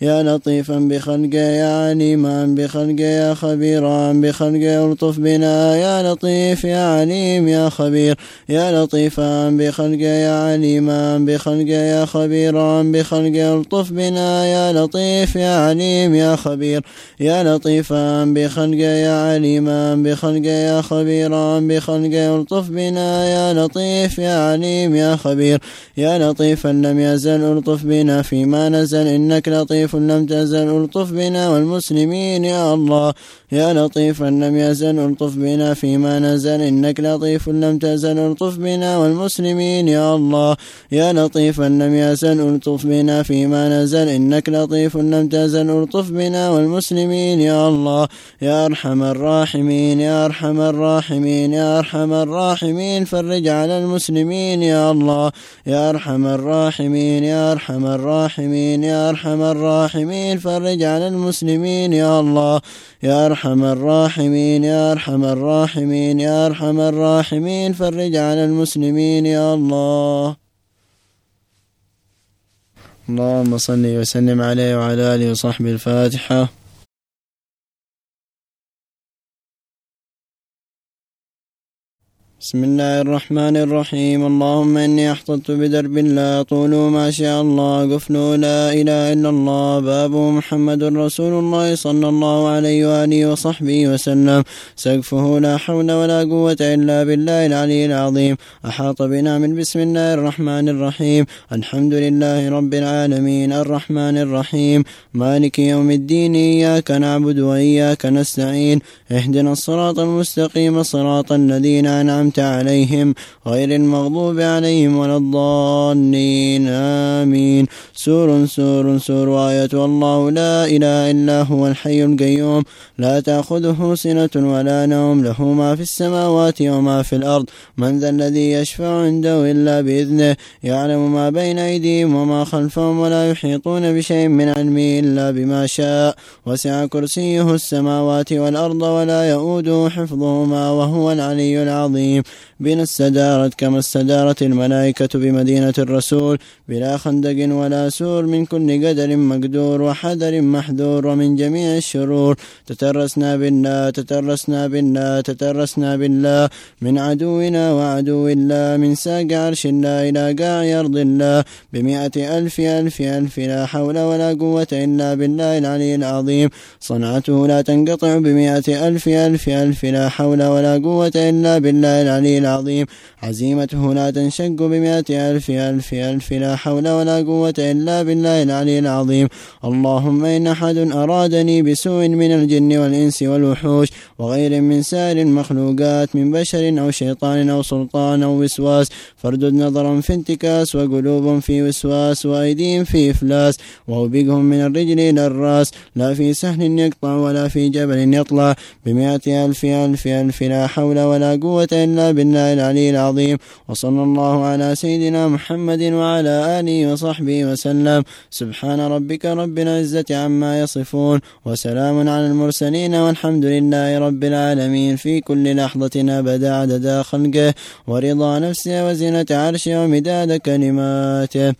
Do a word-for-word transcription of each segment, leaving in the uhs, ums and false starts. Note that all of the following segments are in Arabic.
يا لطيفا بخلقه يا عليما بخلقه يا خبيرا بخلقه الطف بنا يا لطيف يا عليم يا خبير يا لطيفا بخلقه يا عليما بخلقه يا خبيرا بخلقه الطف بنا يا لطيف يا عليم يا خبير يا لطيفا بخلقه يا عليما بخلقه يا خبيرا بخلقه الطف بنا يا لطيف يا عليم يا خبير يا لطيفا لم يزل الطف بنا فيما نزل إنك لطيف لم تزل الطف بنا والمسلمين يا الله يا لطيفا لم يزل الطف بنا فيما نزل إنك لطيف لم تزل الطف بنا والمسلمين يا الله يا لطيفا لم يزل الطف بنا فيما نزل إنك لطيف لم تزل الطف بنا والمسلمين يا الله يا أرحم الراحمين يا أرحم الراحمين يا أرحم الراحمين فرج على المسلمين يا الله يا أرحم الراحمين يا أرحم الراحمين يا أرحم الراحمين فرج على المسلمين يا الله يا أرحم الراحمين يا أرحم الراحمين يا أرحم الراحمين فرج على المسلمين يا الله. اللهم صل وسلم عليه وعلى آله وصحبه. الفاتحة. بسم الله الرحمن الرحيم. اللهم إني أحطت بدرب لا طول ما شاء الله قفل لا إله إلا الله باب محمد رسول الله صلى الله عليه وآله وصحبه وسلم سقفه لا حول ولا قوة إلا بالله العلي العظيم. أحاط بنا من بسم الله الرحمن الرحيم. الحمد لله رب العالمين الرحمن الرحيم مالك يوم الدين إياك نعبد وإياك نستعين اهدنا الصراط المستقيم صراط الذين أنعمت عليهم غير المغضوب عليهم ولا الضالين آمين. سور سور سور آية الله لا إله إلا هو الحي القيوم لا تأخذه سنة ولا نوم له ما في السماوات وما في الأرض من ذا الذي يشفع عنده إلا بإذنه يعلم ما بين أيديهم وما خلفهم ولا يحيطون بشيء من علمه إلا بما شاء وسع كرسيه السماوات والأرض ولا يؤوده حفظهما وهو العلي العظيم. بنا استدارت كما استدارت الملائكة بمدينة الرسول بلا خندق ولا سور من كل قدر مقدور وحذر محذور ومن جميع الشرور تترسنا بالله تترسنا بالله تترسنا بالله من عدونا وعدو الله من ساق عرش الله إلى قاع أرض الله بمئة ألف ألف ألف لا حول ولا قوة إلا بالله العلي العظيم. صنعته لا تنقطع بمئة ألف ألف ألف لا حول ولا قوة إلا بالله العلي العظيم. عزيمته لا تنشق بمئة ألف ألف ألف لا حول ولا قوة إلا بالله العلي العظيم. اللهم إن أحد أرادني بسوء من الجن والإنس والوحوش وغير من سائر المخلوقات من بشر أو شيطان أو سلطان أو وسواس فاردد نظرا في انتكاس وقلوب في وسواس وأيديهم في إفلاس وأوبقهم من الرجل إلى الرأس لا في سهل يقطع ولا في جبل يطلع بمئة ألف ألف ألف لا حول ولا قوة إلا بالله العلي العظيم. وصلى الله على سيدنا محمد وعلى آله وصحبه وسلم. سبحان ربك رب العزة عما يصفون وسلام على المرسلين والحمد لله رب العالمين في كل لحظة أبدا عدد خلقه ورضا نفسه وزنة عرشه ومداد كلماته.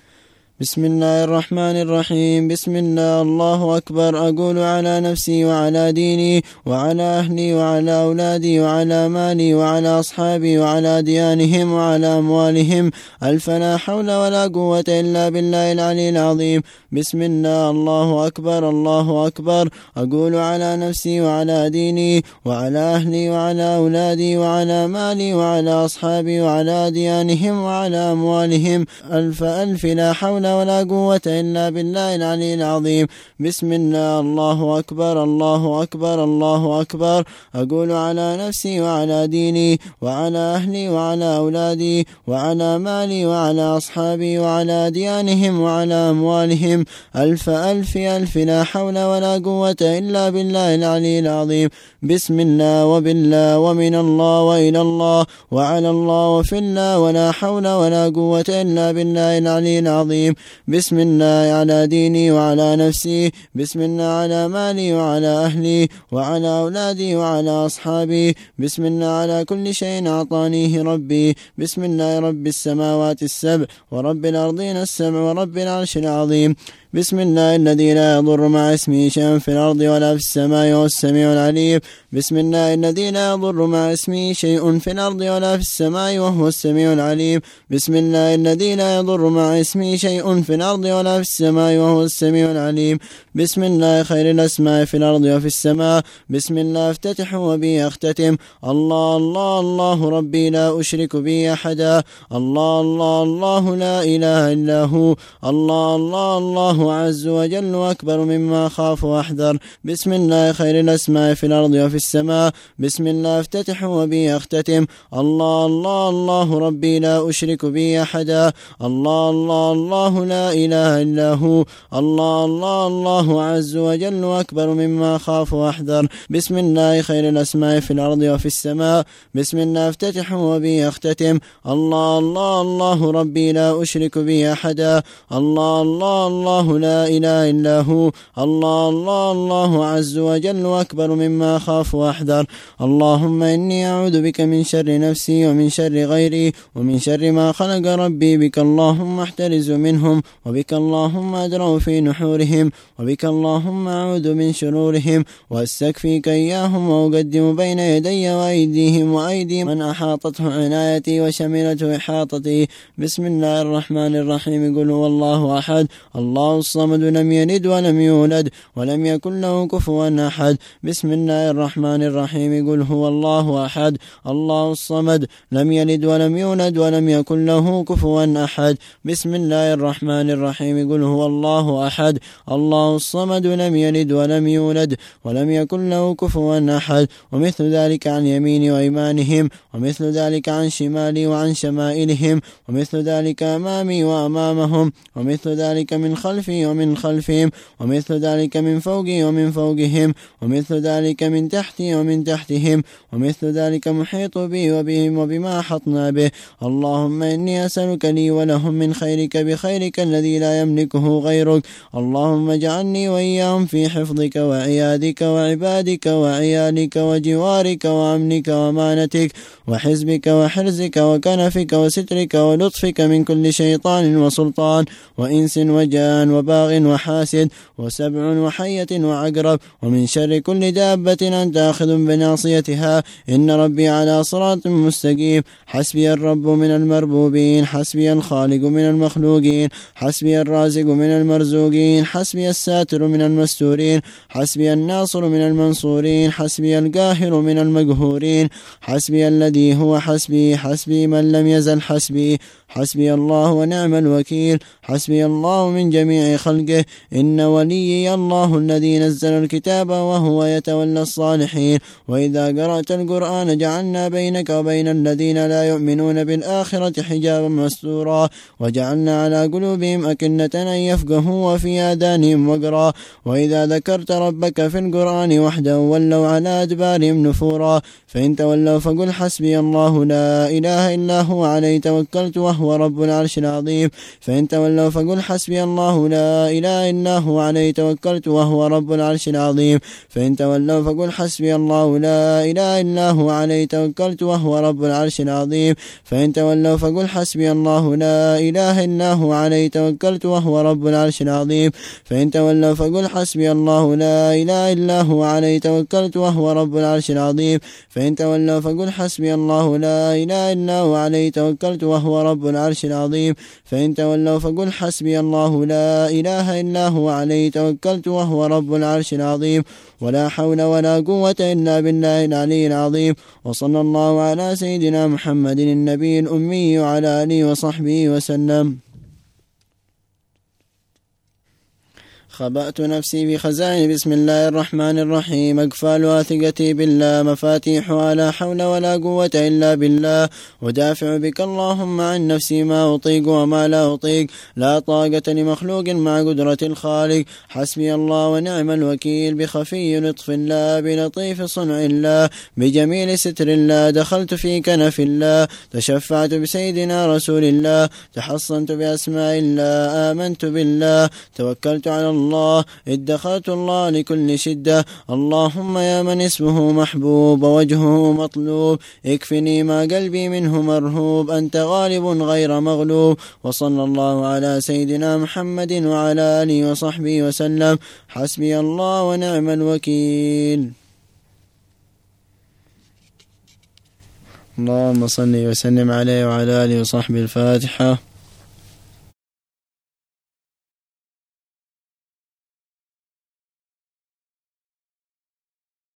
بسم الله الرحمن الرحيم. بسم الله الله أكبر. أقول على نفسي وعلى ديني وعلى أهلي وعلى أولادي وعلى مالي وعلى أصحابي وعلى ديانهم وعلى أموالهم ألف لا حول ولا قوة إلا بالله العلي العظيم. بسم الله الله أكبر الله أكبر. أقول على نفسي وعلى ديني وعلى أهلي وعلى أولادي وعلى مالي وعلى أصحابي وعلى ديانهم وعلى أموالهم ألف ألف لا حول ولا قوة إلا بالله العلي العظيم. بسم الله الله أكبر الله أكبر الله أكبر. أقول على نفسي وعلى ديني وعلى أهلي وعلى أولادي وعلى مالي وعلى أصحابي وعلى ديانهم وعلى أموالهم ألف ألف ألف لا حول ولا قوة إلا بالله العلي العظيم. بسم الله وبالله ومن الله وإلى الله وعلى الله وفي الله ولا حول ولا قوة إلا بالله العلي العظيم. بسم الله على ديني وعلى نفسي. بسم الله على مالي وعلى أهلي وعلى أولادي وعلى أصحابي. بسم الله على كل شيء أعطانيه ربي. بسم الله رب السماوات السبع ورب الأرضين السبع ورب العرش العظيم. بسم الله الذي لا يضر مع اسمه شيء في الأرض ولا في السماء وهو السميع العليم. بسم الله الذي لا يضر مع اسمه شيء في الأرض ولا في السماء وهو السميع العليم. بسم الله الذي لا يضر مع اسمه شيء في الأرض ولا في السماء وهو السميع العليم. بسم الله خير الأسماء في الأرض وفي السماء. بسم الله افتتح وبه أختتم. الله الله الله ربي لا أشرك به أحدا. الله الله الله لا إله إلا هو. الله الله الله عز وجل وأكبر مما أخاف وأحذر. بسم الله خير الأسماء في الأرض وفي السماء. بسم الله افتتح وبه أختتم. الله الله الله ربي لا أشرك به أحدا. الله الله الله لا إله إلا هو. الله الله الله عز وجل وأكبر مما أخاف وأحذر. بسم الله خير الأسماء في الأرض وفي السماء. بسم الله افتتح وبه أختتم. الله الله الله ربي لا أشرك به أحدا. الله الله الله لا إله إلا هو. الله الله الله عز وجل وأكبر مما أخاف وأحذر. اللهم إني أعوذ بك من شر نفسي ومن شر غيري ومن شر ما خلق ربي. بك اللهم احترز منهم وبك اللهم أدرأ في نحورهم وبك اللهم أعوذ من شرورهم وأستكفيك إياهم وأقدم بين يدي وأيديهم وأيدي من أحاطته عنايتي وشملته إحاطتي. بسم الله الرحمن الرحيم. قل هو الله أحد الله الصمد لم يلد ولم يولد ولم يكن له كفوا أحد. بسم الله الرحمن الرحيم. قل هو الله أحد الله الصمد لم يلد ولم يولد ولم يكن له كفوا أحد. بسم الله الرحمن الرحيم. قل هو الله أحد الله الصمد لم يلد ولم يولد ولم يكن له كفوا أحد. ومثل ذلك عن يميني وإيمانهم ومثل ذلك عن شمالي وعن شمائلهم ومثل ذلك أمامي وأمامهم ومثل ذلك من خلفي ومن خلفهم ومثل ذلك من فوقي ومن فوقهم ومثل ذلك من تحتي ومن تحتهم ومثل ذلك محيط بي وبهم وبما أحطنا به. اللهم إني أسألك لي ولهم من خيرك بخيرك الذي لا يملكه غيرك. اللهم اجعلني وإياهم في حفظك وعيادك وعبادك وعيالك وجوارك وأمنك ومانتك وحزبك وحرزك وكنفك وسترك ولطفك من كل شيطان وسلطان وإنس وجان وباغ وحاسد وسبع وحية وعقرب ومن شر كل دابة أنت آخذ بناصيتها. إن ربي على صراط مستقيم. حسبي الرب من المربوبين حسبي الخالق من المخلوقين حسبي الرازق من المرزوقين حسبي الساتر من المستورين حسبي الناصر من المنصورين حسبي القاهر من المقهورين حسبي الذي هو حسبي حسبي من لم يزل حسبي حسبي الله ونعم الوكيل. حسبي الله من جميع خلقه. إن وليي الله الذي نزل الكتاب وهو يتولى الصالحين. وإذا قرأت القرآن جعلنا بينك وبين الذين لا يؤمنون بالآخرة حجابا مستورا وجعلنا على قلوبهم أكنة أن يفقهوا وفي آذانهم وقرا. وإذا ذكرت ربك في القرآن وحده ولوا على أدبارهم نفورا. فإن تولوا فقل حسبي الله لا إله إلا هو عليه توكلت وهو رب العرش العظيم. فإن تولوا فقل حسبي الله لا إله إلا هو عليه توكلت وهو رب العرش العظيم. فإن تولوا فقل حسبي الله لا إله إلا هو عليه توكلت وهو رب العرش العظيم. فإن تولوا فقل حسبي الله لا إله إلا هو عليه توكلت وهو رب العرش العظيم. فإن تولوا فقل حسبي الله لا إله إلا هو عليه توكلت وهو رب العرش العظيم. فإن تولوا فقل حسبي الله لا إله إلا هو عليه توكلت وهو رب العرش العظيم. فإن تولوا فقل حسبي الله لا إله إلا هو عليه توكلت وهو رب العرش العظيم. ولا حول ولا قوة إلا بالله العلي العظيم. وصلى الله على سيدنا محمد النبي الأمي وعلى آله وصحبه وسلم. خبأت نفسي بخزائن بسم الله الرحمن الرحيم. أقفالها ثقتي بالله مفاتيحها لا حول ولا قوة إلا بالله. ودافع بك اللهم عن نفسي ما أطيق وما لا أطيق. لا طاقة لمخلوق مع قدرة الخالق. حسبي الله ونعم الوكيل. بخفي لطف الله بلطيف صنع الله بجميل ستر الله. دخلت في كنف الله. تشفعت بسيدنا رسول الله. تحصنت بأسماء الله. آمنت بالله. توكلت على الله الله ادخرت الله لكل شدة. اللهم يا من اسمه محبوب ووجهه مطلوب اكفني ما قلبي منه مرهوب أنت غالب غير مغلوب. وصلى الله على سيدنا محمد وعلى آله وصحبه وسلم. حسبي الله ونعم الوكيل. اللهم صل وسلم عليه وعلى آله وصحبه. الفاتحة.